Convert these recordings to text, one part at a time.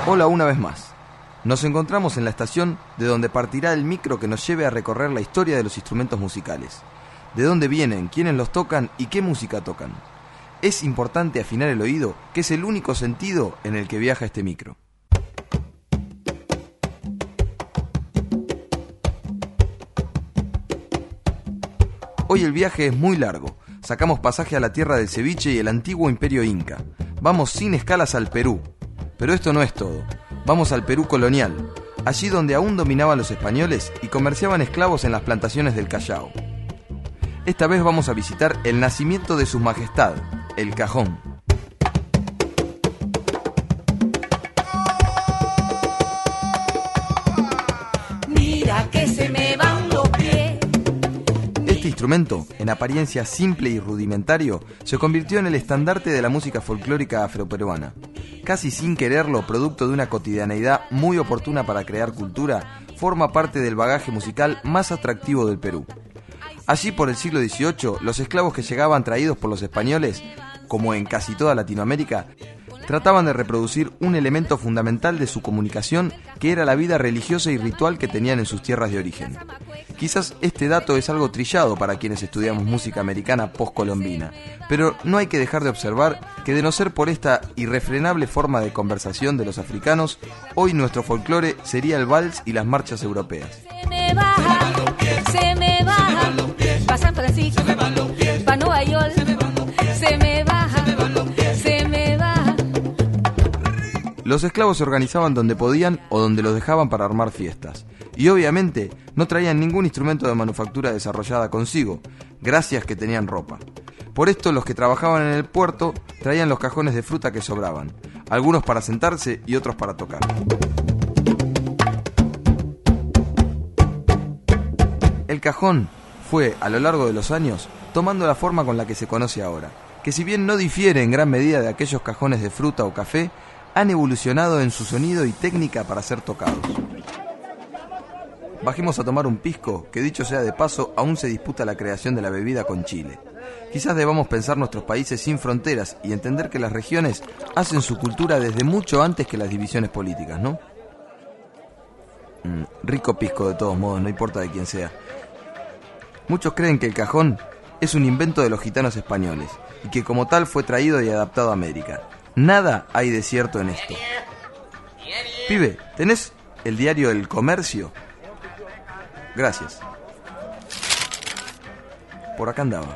Hola una vez más. Nos encontramos en la estación de donde partirá el micro que nos lleve a recorrer la historia de los instrumentos musicales. De dónde vienen, quiénes los tocan y qué música tocan. Es importante afinar el oído, que es el único sentido en el que viaja este micro. Hoy el viaje es muy largo. Sacamos pasaje a la tierra del ceviche y el antiguo imperio inca. Vamos sin escalas al Perú. Pero esto no es todo. Vamos al Perú colonial, allí donde aún dominaban los españoles y comerciaban esclavos en las plantaciones del Callao. Esta vez vamos a visitar el nacimiento de su majestad, el cajón. Mira que se me van los pies. Este instrumento, en apariencia simple y rudimentario, se convirtió en el estandarte de la música folclórica afroperuana. Casi sin quererlo, producto de una cotidianeidad muy oportuna para crear cultura, forma parte del bagaje musical más atractivo del Perú. Allí por el siglo XVIII, los esclavos que llegaban traídos por los españoles, como en casi toda Latinoamérica, trataban de reproducir un elemento fundamental de su comunicación, que era la vida religiosa y ritual que tenían en sus tierras de origen. Quizás este dato es algo trillado para quienes estudiamos música americana postcolombina, pero no hay que dejar de observar que, de no ser por esta irrefrenable forma de conversación de los africanos, hoy nuestro folclore sería el vals y las marchas europeas. Se me baja, se me baja, pa' San Francisco, pa' Nueva York, se me baja, se me baja. Los esclavos se organizaban donde podían o donde los dejaban para armar fiestas. Y obviamente no traían ningún instrumento de manufactura desarrollada consigo, gracias que tenían ropa. Por esto los que trabajaban en el puerto traían los cajones de fruta que sobraban, algunos para sentarse y otros para tocar. El cajón fue, a lo largo de los años, tomando la forma con la que se conoce ahora, que si bien no difiere en gran medida de aquellos cajones de fruta o café, han evolucionado en su sonido y técnica para ser tocados. Bajemos a tomar un pisco, que dicho sea de paso, aún se disputa la creación de la bebida con Chile. Quizás debamos pensar nuestros países sin fronteras y entender que las regiones hacen su cultura desde mucho antes que las divisiones políticas, ¿no? Rico pisco de todos modos, no importa de quién sea. Muchos creen que el cajón es un invento de los gitanos españoles y que como tal fue traído y adaptado a América. Nada hay de cierto en esto. Pibe, ¿tenés el diario El Comercio? Gracias. Por acá andaba.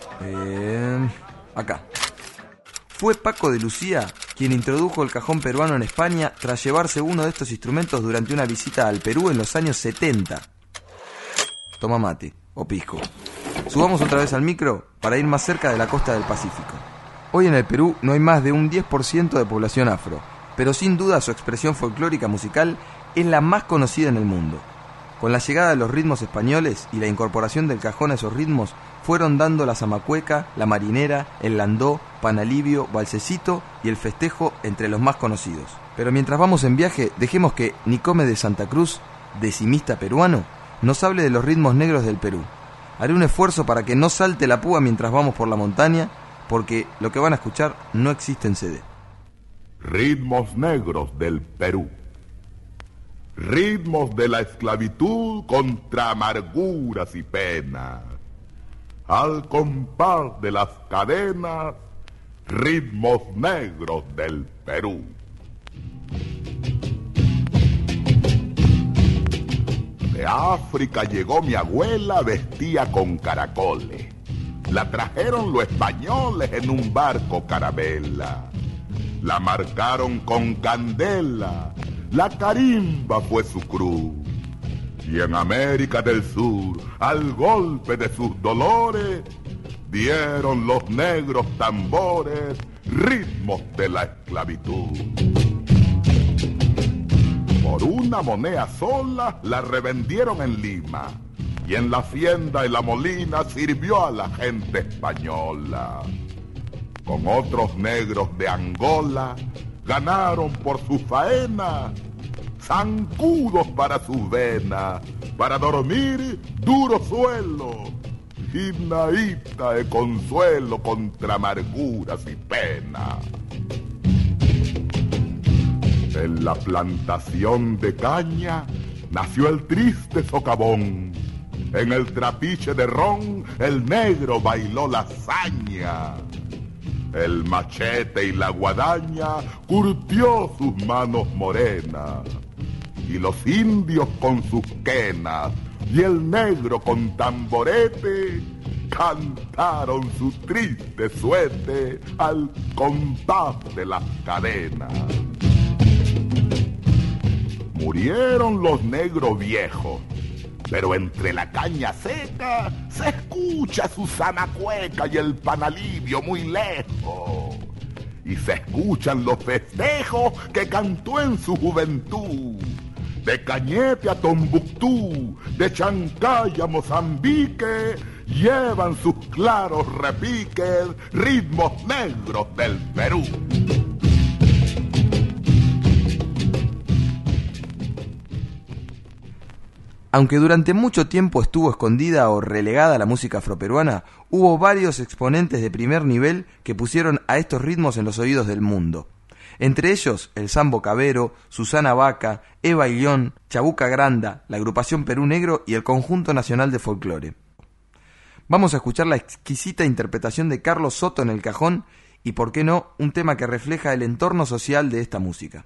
Acá. Fue Paco de Lucía quien introdujo el cajón peruano en España tras llevarse uno de estos instrumentos durante una visita al Perú en los años 70. Toma mate, o pisco. Subamos otra vez al micro para ir más cerca de la costa del Pacífico. Hoy en el Perú no hay más de un 10% de población afro, pero sin duda su expresión folclórica musical es la más conocida en el mundo. Con la llegada de los ritmos españoles y la incorporación del cajón a esos ritmos, fueron dando la zamacueca, la marinera, el landó, panalivio, balsecito y el festejo entre los más conocidos. Pero mientras vamos en viaje, dejemos que Nicome de Santa Cruz, decimista peruano, nos hable de los ritmos negros del Perú. Haré un esfuerzo para que no salte la púa mientras vamos por la montaña, porque lo que van a escuchar no existe en CD. Ritmos negros del Perú. Ritmos de la esclavitud contra amarguras y penas. Al compás de las cadenas, ritmos negros del Perú. De África llegó mi abuela, vestía con caracoles. La trajeron los españoles en un barco carabela. La marcaron con candela, la carimba fue su cruz. Y en América del Sur, al golpe de sus dolores, dieron los negros tambores ritmos de la esclavitud. Por una moneda sola la revendieron en Lima, y en la hacienda y la molina sirvió a la gente española. Con otros negros de Angola ganaron por su faena zancudos para sus venas, para dormir duro suelo, gimnaíta de consuelo contra amarguras y penas. En la plantación de caña nació el triste socavón. En el trapiche de ron el negro bailó la hazaña. El machete y la guadaña curtió sus manos morenas. Y los indios con sus quenas y el negro con tamborete cantaron su triste suerte al compás de las cadenas. Murieron los negros viejos, pero entre la caña seca se escucha Susana Cueca y el Panalivio muy lejos. Y se escuchan los festejos que cantó en su juventud. De Cañete a Tombuctú, de Chancay a Mozambique, llevan sus claros repiques ritmos negros del Perú. Aunque durante mucho tiempo estuvo escondida o relegada la música afroperuana, hubo varios exponentes de primer nivel que pusieron a estos ritmos en los oídos del mundo. Entre ellos, el Sambo Cabero, Susana Vaca, Eva Illón, Chabuca Granda, la agrupación Perú Negro y el Conjunto Nacional de Folclore. Vamos a escuchar la exquisita interpretación de Carlos Soto en el cajón y, por qué no, un tema que refleja el entorno social de esta música.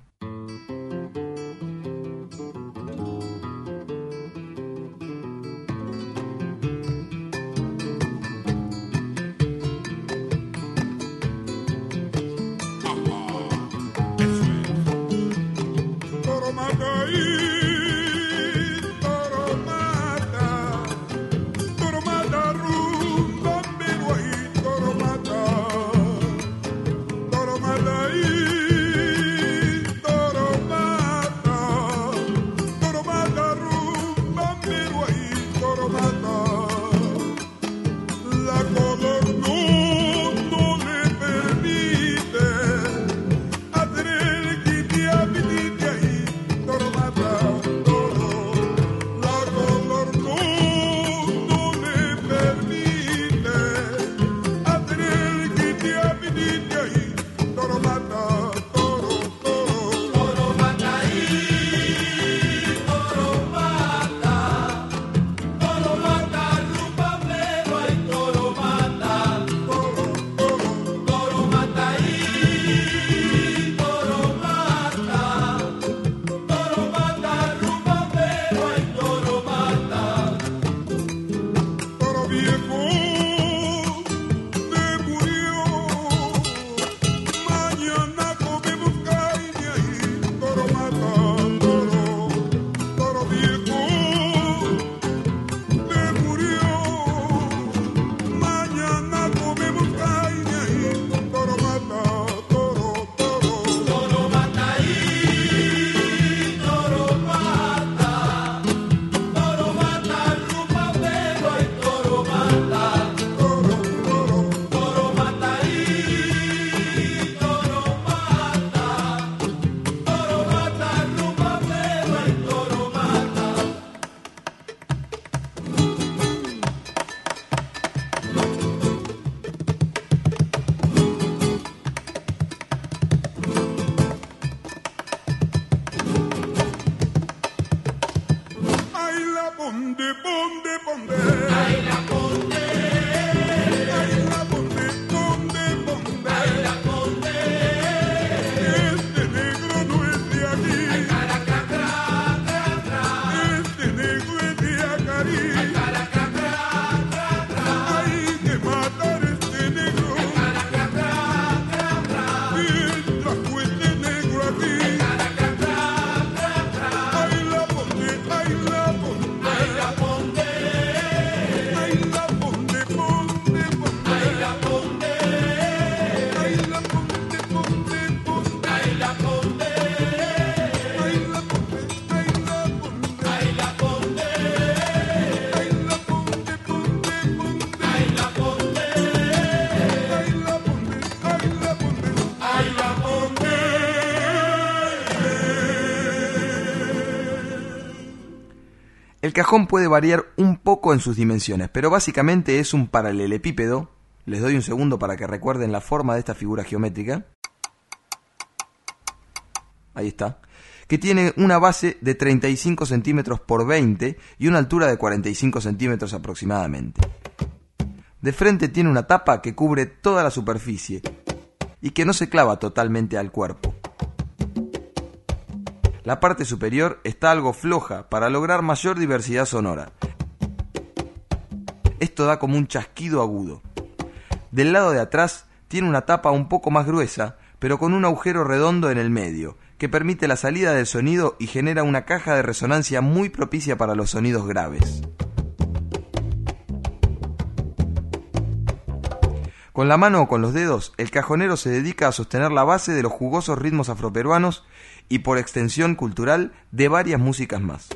El cajón puede variar un poco en sus dimensiones, pero básicamente es un paralelepípedo. Les doy un segundo para que recuerden la forma de esta figura geométrica. ahí está, que tiene una base de 35 centímetros por 20 y una altura de 45 centímetros aproximadamente. De frente tiene una tapa que cubre toda la superficie y que no se clava totalmente al cuerpo. La parte superior está algo floja para lograr mayor diversidad sonora. Esto da como un chasquido agudo. Del lado de atrás tiene una tapa un poco más gruesa, pero con un agujero redondo en el medio, que permite la salida del sonido y genera una caja de resonancia muy propicia para los sonidos graves. Con la mano o con los dedos, el cajonero se dedica a sostener la base de los jugosos ritmos afroperuanos y, por extensión cultural, de varias músicas más.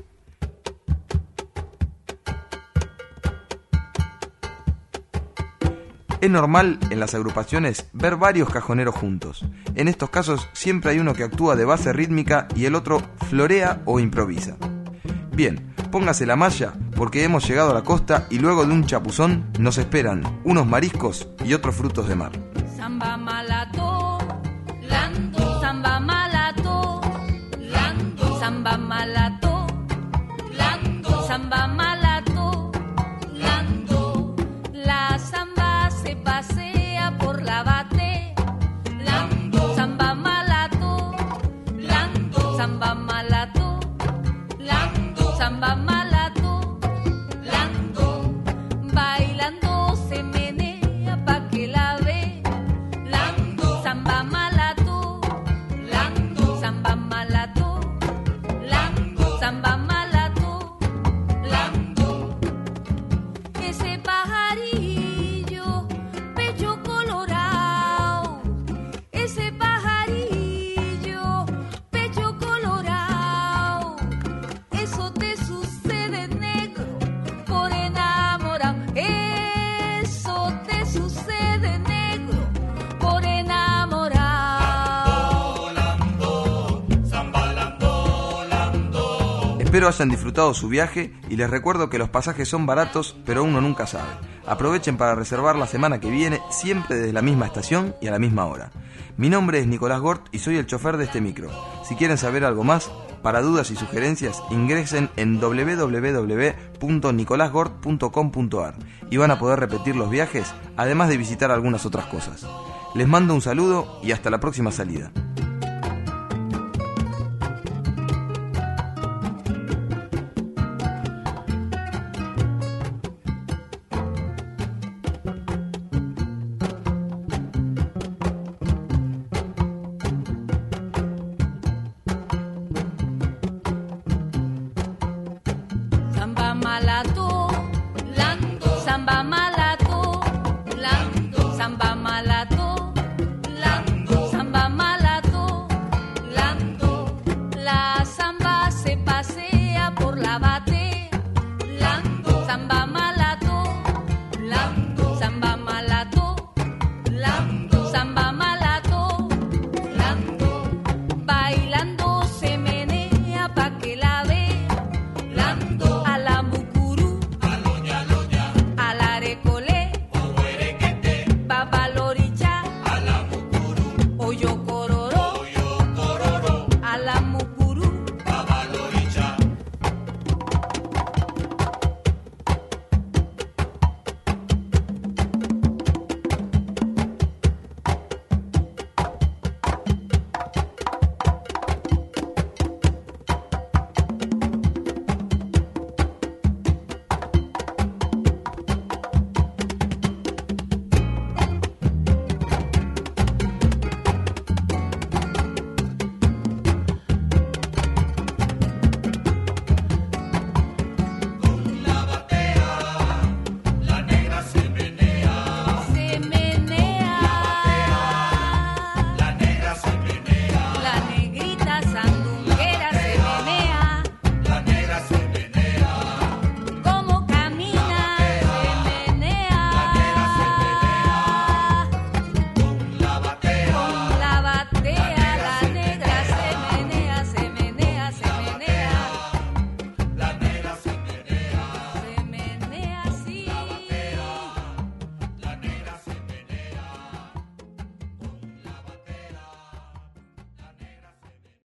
Es normal en las agrupaciones ver varios cajoneros juntos. En estos casos siempre hay uno que actúa de base rítmica y el otro florea o improvisa. Bien, póngase la malla porque hemos llegado a la costa y luego de un chapuzón nos esperan unos mariscos y otros frutos de mar. Samba malato, lando, samba malato, lando, samba malato, lando, samba malato, lando, la samba se pasea por la bate, lando, samba malato, lando, samba malato, lando, samba malato, lando, bailando se menea pa' que la ve, lando, samba malato, lando, samba malato, lando, samba malato, lando, ese pajarillo, pecho colorado, ese pajarillo, pecho colorado, eso te sucede negro por enamorado, eso te sucede negro por enamorado. Espero hayan disfrutado su viaje y les recuerdo que los pasajes son baratos, pero uno nunca sabe. Aprovechen para reservar la semana que viene, siempre desde la misma estación y a la misma hora. Mi nombre es Nicolás Gort y soy el chofer de este micro. Si quieren saber algo más, para dudas y sugerencias, ingresen en www.nicolasgort.com.ar y van a poder repetir los viajes, además de visitar algunas otras cosas. Les mando un saludo y hasta la próxima salida. Samba malato,